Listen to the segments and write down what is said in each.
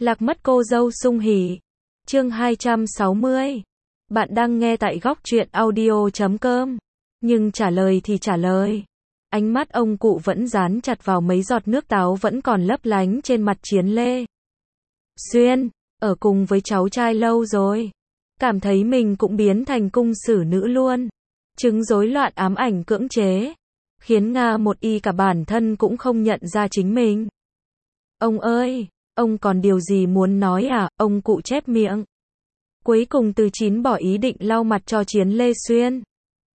Lạc mất cô dâu sung hỉ. Chương 260. Bạn đang nghe tại góc truyện audio.com. Nhưng trả lời thì trả lời. Ánh mắt ông cụ vẫn dán chặt vào mấy giọt nước táo vẫn còn lấp lánh trên mặt Chiến Lê Xuyên. Ở cùng với cháu trai lâu rồi. Cảm thấy mình cũng biến thành cung xử nữ luôn. Chứng rối loạn ám ảnh cưỡng chế. Khiến Nga một y cả bản thân cũng không nhận ra chính mình. Ông ơi, ông còn điều gì muốn nói à? Ông cụ chép miệng. Cuối cùng Từ Chín bỏ ý định lau mặt cho Chiến Lê Xuyên.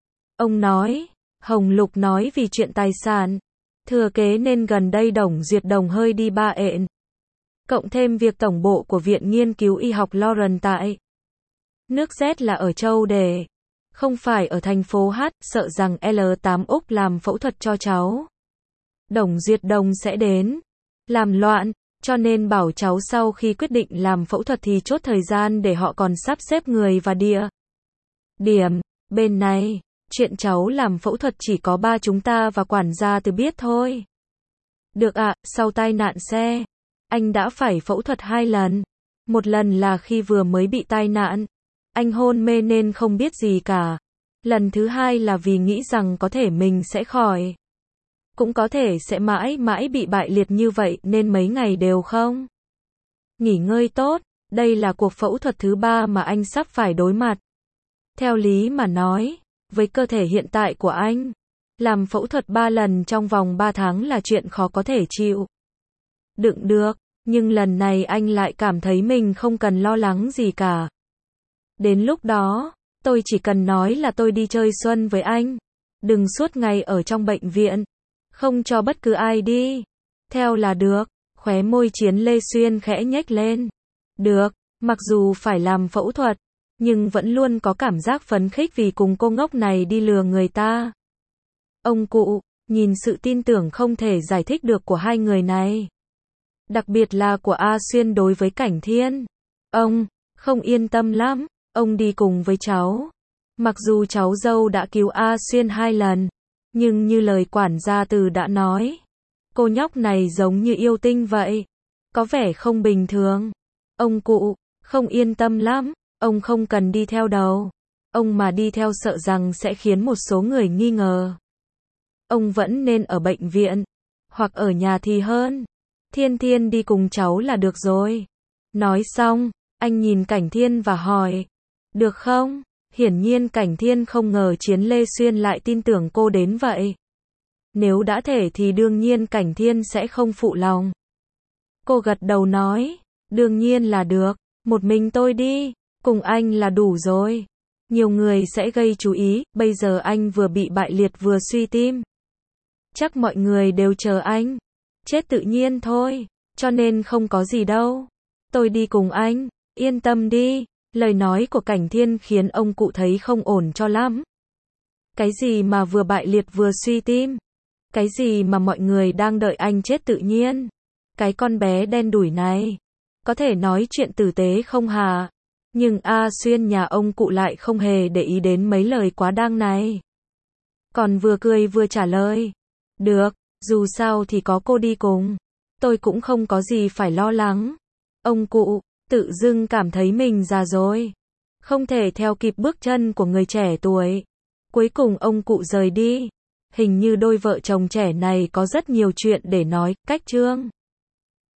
Ông nói, Hồng Lục nói vì chuyện tài sản, thừa kế nên gần đây Đồng Duyệt Đồng hơi đi ba ện. Cộng thêm việc tổng bộ của Viện Nghiên cứu Y học Lauren tại nước Z là ở Châu Đề, không phải ở thành phố H, sợ rằng L8 Úc làm phẫu thuật cho cháu. Đồng Duyệt Đồng sẽ đến, làm loạn, cho nên bảo cháu sau khi quyết định làm phẫu thuật thì chốt thời gian để họ còn sắp xếp người và địa điểm. Bên này, chuyện cháu làm phẫu thuật chỉ có ba chúng ta và quản gia Từ biết thôi. Được ạ, sau tai nạn xe, anh đã phải phẫu thuật 2 lần. Một lần là khi vừa mới bị tai nạn, anh hôn mê nên không biết gì cả. Lần thứ hai là vì nghĩ rằng có thể mình sẽ khỏi. Cũng có thể sẽ mãi mãi bị bại liệt như vậy nên mấy ngày đều không nghỉ ngơi tốt. Đây là cuộc phẫu thuật thứ 3 mà anh sắp phải đối mặt. Theo lý mà nói, với cơ thể hiện tại của anh, làm phẫu thuật 3 lần trong vòng 3 tháng là chuyện khó có thể chịu đựng được, nhưng lần này anh lại cảm thấy mình không cần lo lắng gì cả. Đến lúc đó, tôi chỉ cần nói là tôi đi chơi xuân với anh, đừng suốt ngày ở trong bệnh viện, không cho bất cứ ai đi theo là được. Khóe môi Chiến Lê Xuyên khẽ nhếch lên. Được, mặc dù phải làm phẫu thuật, nhưng vẫn luôn có cảm giác phấn khích vì cùng cô ngốc này đi lừa người ta. Ông cụ, nhìn sự tin tưởng không thể giải thích được của hai người này. Đặc biệt là của A Xuyên đối với Cảnh Thiên. Ông không yên tâm lắm, ông đi cùng với cháu. Mặc dù cháu dâu đã cứu A Xuyên 2 lần, nhưng như lời quản gia Từ đã nói, cô nhóc này giống như yêu tinh vậy. Có vẻ không bình thường. Ông cụ không yên tâm lắm, ông không cần đi theo đâu. Ông mà đi theo sợ rằng sẽ khiến một số người nghi ngờ. Ông vẫn nên ở bệnh viện, hoặc ở nhà thì hơn. Thiên Thiên đi cùng cháu là được rồi. Nói xong, anh nhìn Cảnh Thiên và hỏi, được không? Hiển nhiên Cảnh Thiên không ngờ Chiến Lê Xuyên lại tin tưởng cô đến vậy. Nếu đã thể thì đương nhiên Cảnh Thiên sẽ không phụ lòng. Cô gật đầu nói, đương nhiên là được, một mình tôi đi, cùng anh là đủ rồi. Nhiều người sẽ gây chú ý, bây giờ anh vừa bị bại liệt vừa suy tim. Chắc mọi người đều chờ anh. Chết tự nhiên thôi, cho nên không có gì đâu. Tôi đi cùng anh, yên tâm đi. Lời nói của Cảnh Thiên khiến ông cụ thấy không ổn cho lắm. Cái gì mà vừa bại liệt vừa suy tim? Cái gì mà mọi người đang đợi anh chết tự nhiên? Cái con bé đen đủi này, có thể nói chuyện tử tế không hả? Nhưng A Xuyên nhà ông cụ lại không hề để ý đến mấy lời quá đáng này. Còn vừa cười vừa trả lời, được, dù sao thì có cô đi cùng. Tôi cũng không có gì phải lo lắng. Ông cụ tự dưng cảm thấy mình già rồi, không thể theo kịp bước chân của người trẻ tuổi. Cuối cùng ông cụ rời đi. Hình như đôi vợ chồng trẻ này có rất nhiều chuyện để nói. Cách chương